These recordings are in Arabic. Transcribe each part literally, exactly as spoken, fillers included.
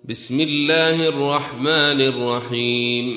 بسم الله الرحمن الرحيم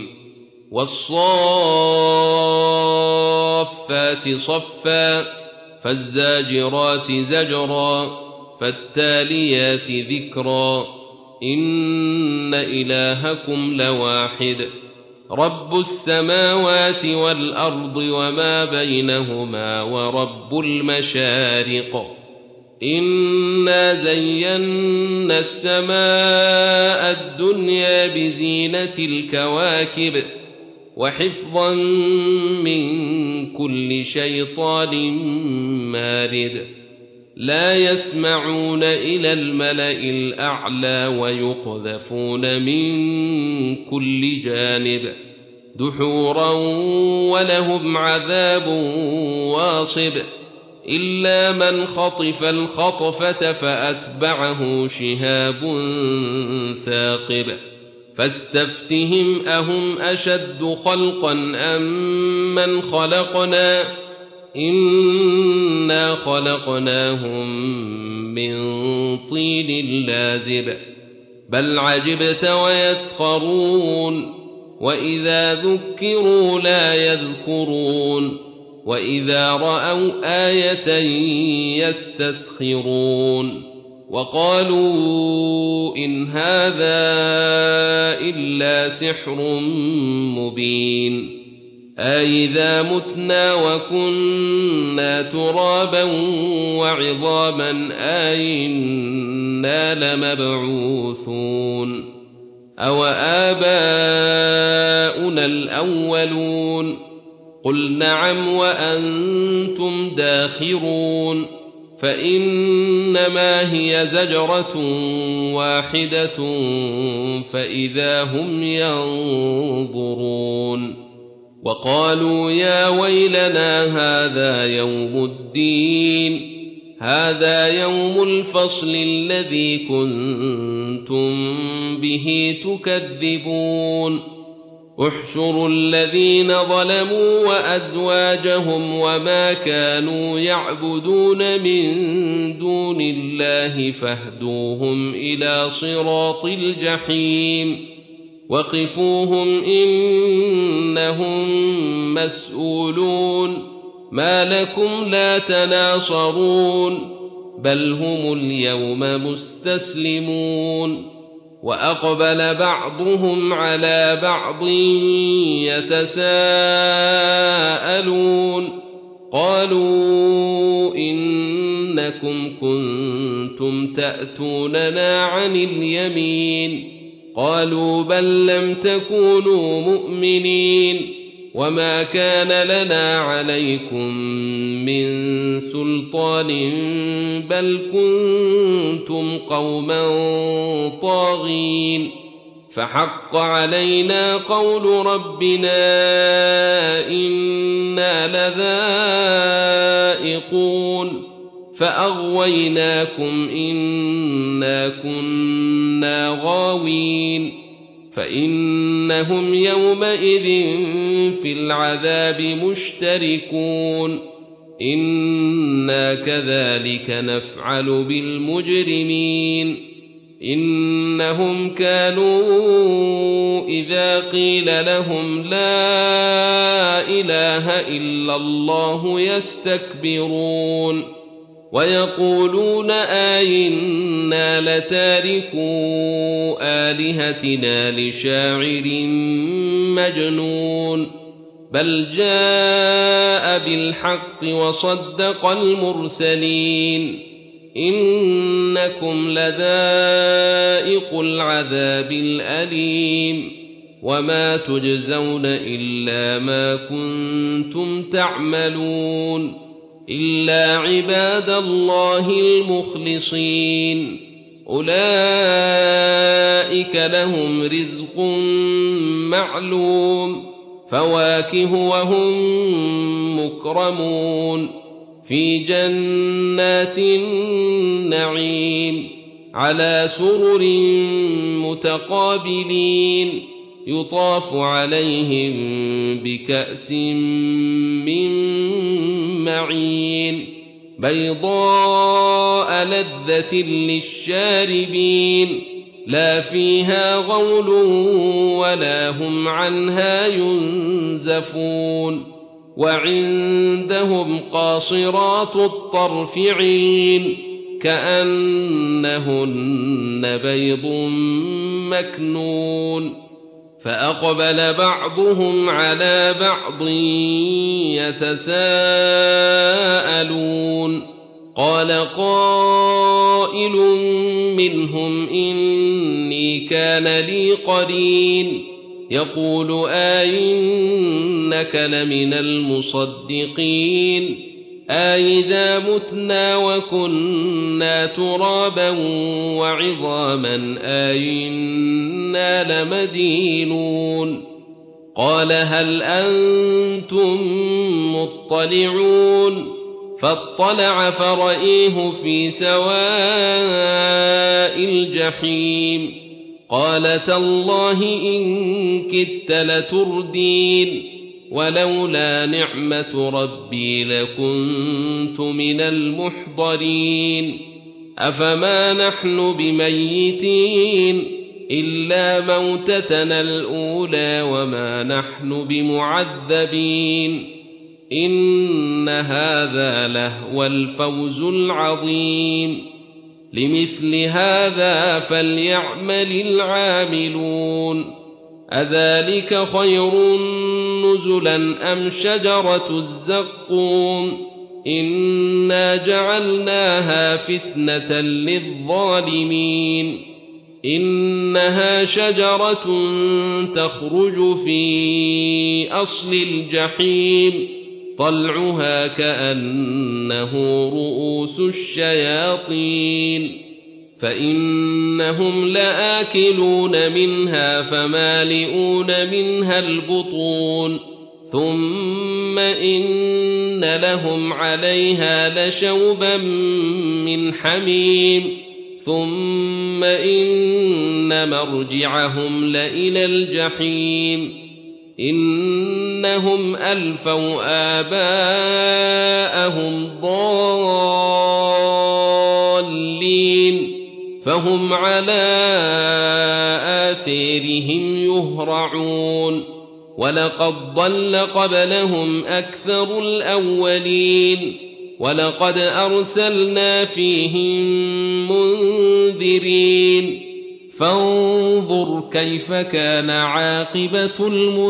والصافات صفا فالزاجرات زجرا فالتاليات ذكرا إن إلهكم لواحد رب السماوات والأرض وما بينهما ورب المشارق إنا زينا السماء الدنيا بزينة الكواكب وحفظا من كل شيطان مارد لا يسمعون إلى الملأ الأعلى ويقذفون من كل جانب دحورا ولهم عذاب واصب إلا من خطف الخطفة فأتبعه شهاب ثاقب فاستفتهم أهم أشد خلقا أم من خلقنا إنا خلقناهم من طين لازب بل عجبت ويسخرون وإذا ذكروا لا يذكرون وإذا رأوا آية يستسخرون وقالوا إن هذا إلا سحر مبين أإذا متنا وكنا ترابا وعظاما أإنا لمبعوثون أو آباؤنا الأولون قل نعم وأنتم داخرون فإنما هي زجرة واحدة فإذا هم ينظرون وقالوا يا ويلنا هذا يوم الدين هذا يوم الفصل الذي كنتم به تكذبون احشروا الذين ظلموا وأزواجهم وما كانوا يعبدون من دون الله فاهدوهم إلى صراط الجحيم وقفوهم إنهم مسؤولون ما لكم لا تناصرون بل هم اليوم مستسلمون وأقبل بعضهم على بعض يتساءلون قالوا إنكم كنتم تأتوننا عن اليمين قالوا بل لم تكونوا مؤمنين وما كان لنا عليكم من سلطان بل كنتم قوما طاغين فحق علينا قول ربنا إنا لذائقون فأغويناكم إنا كنا غاوين فإنهم يومئذ في العذاب مشتركون إنا كذلك نفعل بالمجرمين إنهم كانوا إذا قيل لهم لا إله إلا الله يستكبرون ويقولون آئنا لتاركو آلهتنا لشاعر مجنون بل جاء بالحق وصدق المرسلين إنكم لذائق العذاب الأليم وما تجزون إلا ما كنتم تعملون إلا عباد الله المخلصين أولئك لهم رزق معلوم فواكه وهم مكرمون في جنات النعيم على سرر متقابلين يطاف عليهم بكأس من معين بيضاء لذة للشاربين لا فيها غول ولا هم عنها ينزفون وعندهم قاصرات الطرف عين كأنهن بيض مكنون فأقبل بعضهم على بعض يتساءلون قال قائل منهم إني كان لي قرين يقول أئنك لمن المصدقين أئذا متنا وكنا ترابا وعظاما أئنا لمدينون قال هل أنتم مطلعون فاطلع فرأيه في سواء الجحيم قال تالله إن كدت لتردين ولولا نعمة ربي لكنت من المحضرين أفما نحن بميتين إلا موتتنا الأولى وما نحن بمعذبين إن هذا لهو الفوز العظيم لمثل هذا فليعمل العاملون أذلك خير نزلا أم شجرة الزقوم إنا جعلناها فتنة للظالمين إنها شجرة تخرج في أصل الجحيم طلعها كأنه رؤوس الشياطين فإنهم لآكلون منها فمالئون منها البطون ثم إن لهم عليها لشوبا من حميم ثم إن مرجعهم لإلى الجحيم إنهم ألفوا آباءهم ضالين فهم على آثارهم يهرعون ولقد ضل قبلهم أكثر الأولين ولقد أرسلنا فيهم منذرين فانظر كيف كان عاقبة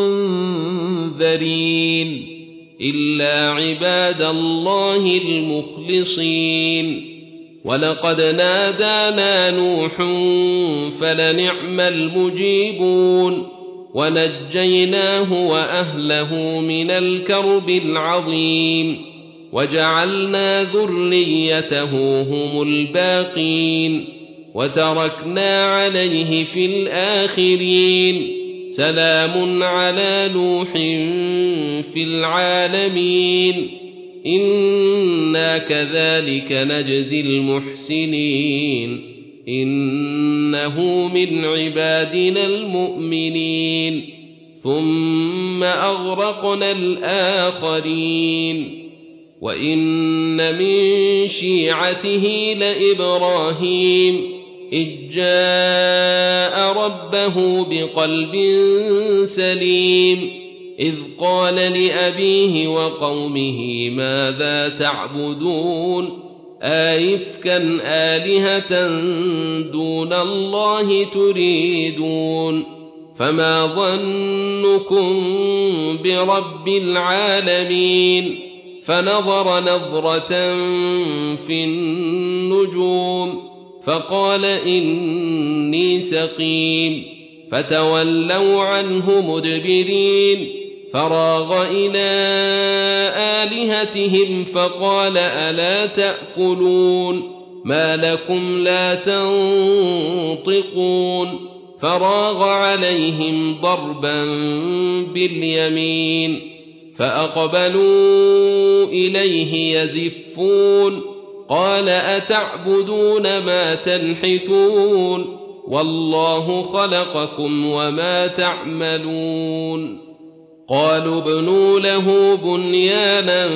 المنذرين إلا عباد الله المخلصين ولقد نادانا نوح فلنعم المجيبون ونجيناه وأهله من الكرب العظيم وجعلنا ذريته هم الباقين وتركنا عليه في الآخرين سلام على نوح في العالمين إنا كذلك نجزي المحسنين إنه من عبادنا المؤمنين ثم أغرقنا الآخرين وإن من شيعته لإبراهيم إذ جاء ربه بقلب سليم إذ قال لأبيه وقومه ماذا تعبدون أئفكا آلهة دون الله تريدون فما ظنكم برب العالمين فنظر نظرة في النجوم فقال إني سقيم فتولوا عنه مدبرين فراغ إلى آلهتهم فقال ألا تأكلون ما لكم لا تنطقون فراغ عليهم ضربا باليمين فأقبلوا إليه يزفون قال أتعبدون ما تنحتون والله خلقكم وما تعملون قالوا ابنوا له بنيانا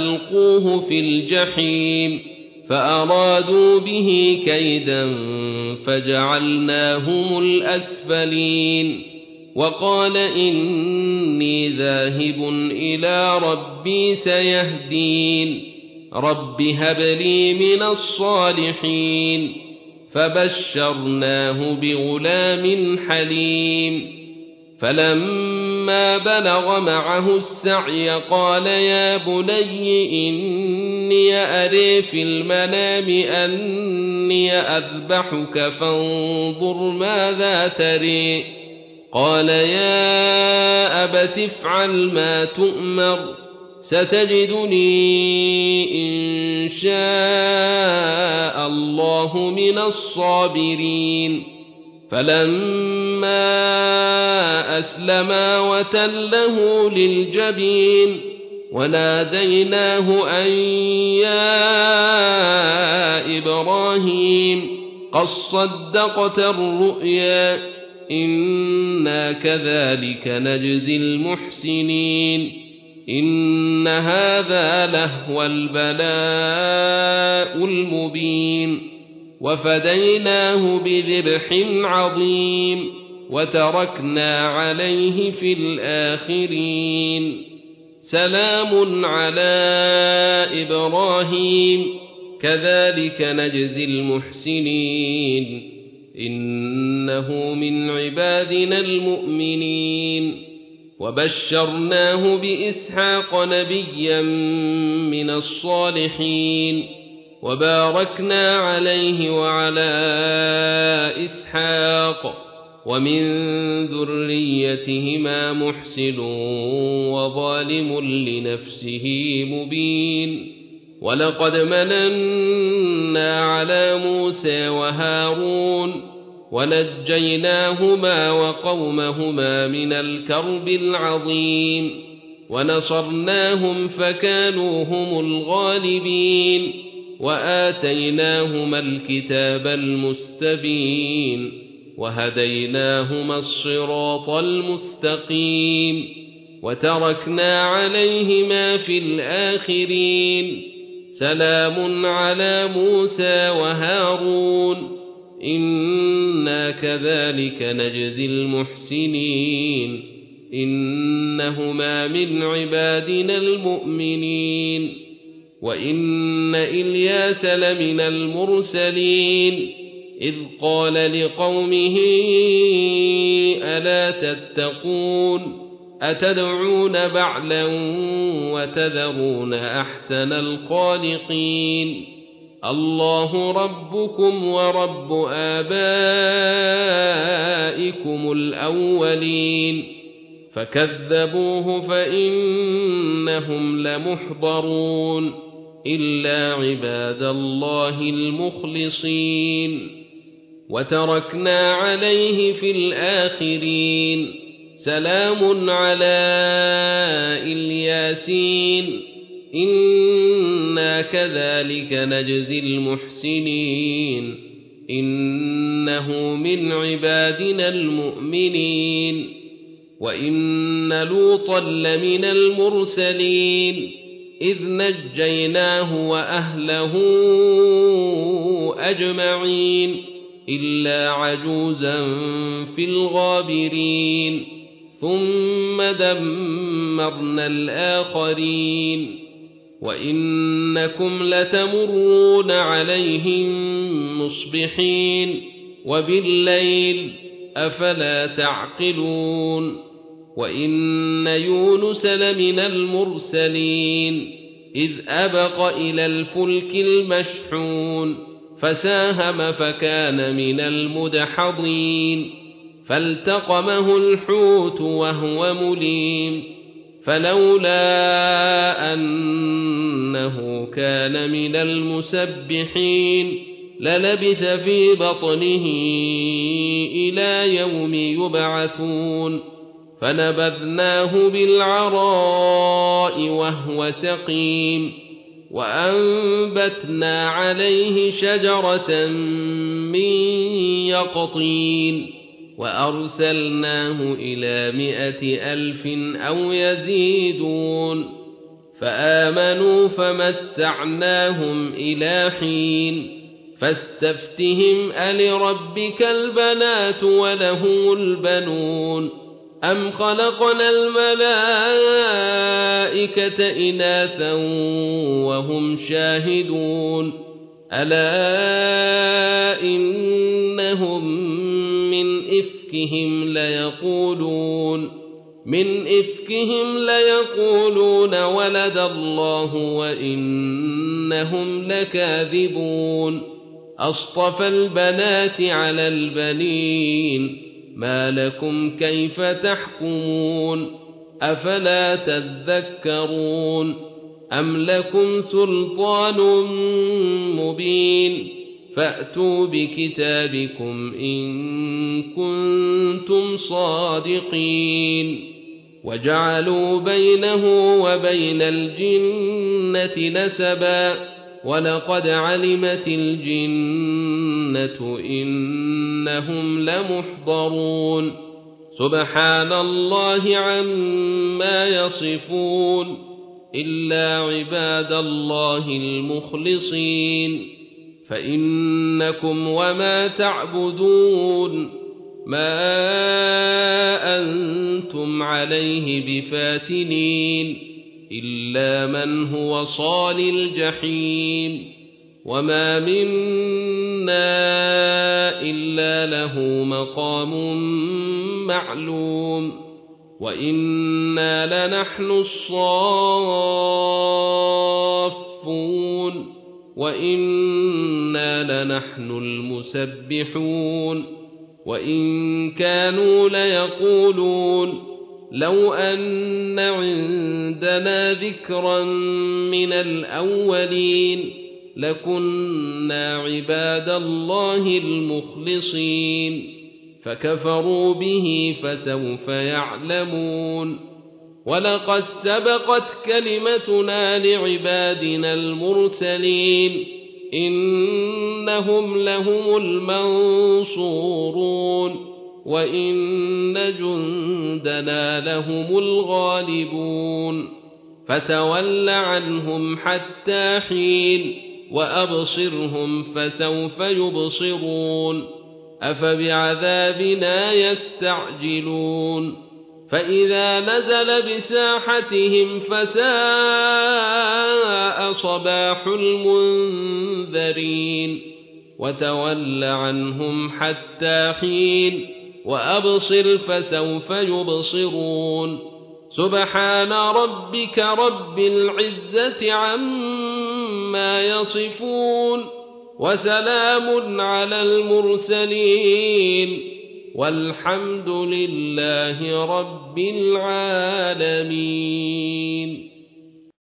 فألقوه في الجحيم فأرادوا به كيدا فجعلناهم الأسفلين وقال إني ذاهب إلى ربي سيهدين رب هب لي من الصالحين فبشرناه بغلام حليم فلما بلغ معه السعي قال يا بني إني أرى في المنام أني أذبحك فانظر ماذا تري قال يا أبت افعل ما تؤمر ستجدني إن شاء الله من الصابرين فلما أسلما وتله للجبين وناديناه أن يا إبراهيم قد صدقت الرؤيا إنا كذلك نجزي المحسنين إن هذا لهو البلاء المبين وفديناه بذبح عظيم وتركنا عليه في الآخرين سلام على إبراهيم كذلك نجزي المحسنين إنه من عبادنا المؤمنين وبشرناه بإسحاق نبيا من الصالحين وباركنا عليه وعلى إسحاق ومن ذريتهما محسن وظالم لنفسه مبين ولقد مننا على موسى وهارون ونجيناهما وقومهما من الكرب العظيم ونصرناهم فكانوا هم الغالبين وآتيناهما الكتاب المستبين وهديناهما الصراط المستقيم وتركنا عليهما في الآخرين سلام على موسى وهارون إنا كذلك نجزي المحسنين إنهما من عبادنا المؤمنين وإن إلياس لمن المرسلين إذ قال لقومه ألا تتقون أتدعون بعلا وتذرون أحسن الخالقين الله ربكم ورب آبائكم الأولين فكذبوه فإنهم لمحضرون إلا عباد الله المخلصين وتركنا عليه في الآخرين سلام على الياسين إنا كذلك نجزي المحسنين إنه من عبادنا المؤمنين وإن لوطا لمن المرسلين إذ نجيناه وأهله أجمعين إلا عجوزا في الغابرين ثم دمرنا الآخرين وإنكم لتمرون عليهم مصبحين وبالليل أفلا تعقلون وإن يونس لمن المرسلين إذ أبق إلى الفلك المشحون فساهم فكان من المدحضين فالتقمه الحوت وهو مليم فلولا أنه كان من المسبحين للبث في بطنه إلى يوم يبعثون فنبذناه بالعراء وهو سقيم وأنبتنا عليه شجرة من يقطين وأرسلناه إلى مائة ألف أو يزيدون فآمنوا فمتعناهم إلى حين فاستفتهم ألربك البنات وله البنون أم خلقنا الملائكة إناثا وهم شاهدون ألا إنهم من إفكهم ليقولون من إفكهم ليقولون ولد الله وإنهم لكاذبون أصطفى البنات على البنين ما لكم كيف تحكمون أفلا تذكرون أم لكم سلطان مبين فأتوا بكتابكم إن كنتم صادقين وجعلوا بينه وبين الجنة نسبا ولقد علمت الجنة إنهم لمحضرون سبحان الله عما يصفون إلا عباد الله المخلصين فإنكم وما تعبدون ما أنتم عليه بفاتنين إلا من هو صال الجحيم وما منا إلا له مقام معلوم وإنا لنحن الصافون وإنا لنحن المسبحون وإن كانوا ليقولون لو أن عندنا ذكرا من الأولين لكنا عباد الله المخلصين فكفروا به فسوف يعلمون ولقد سبقت كلمتنا لعبادنا المرسلين إنهم لهم المنصورون وإن جندنا لهم الغالبون فتول عنهم حتى حين وأبصرهم فسوف يبصرون أفبعذابنا يستعجلون فإذا نزل بساحتهم فساء صباح المنذرين وتول عنهم حتى حين وأبصر فسوف يبصرون سبحان ربك رب العزة عما يصفون وسلام على المرسلين والحمد لله رب العالمين.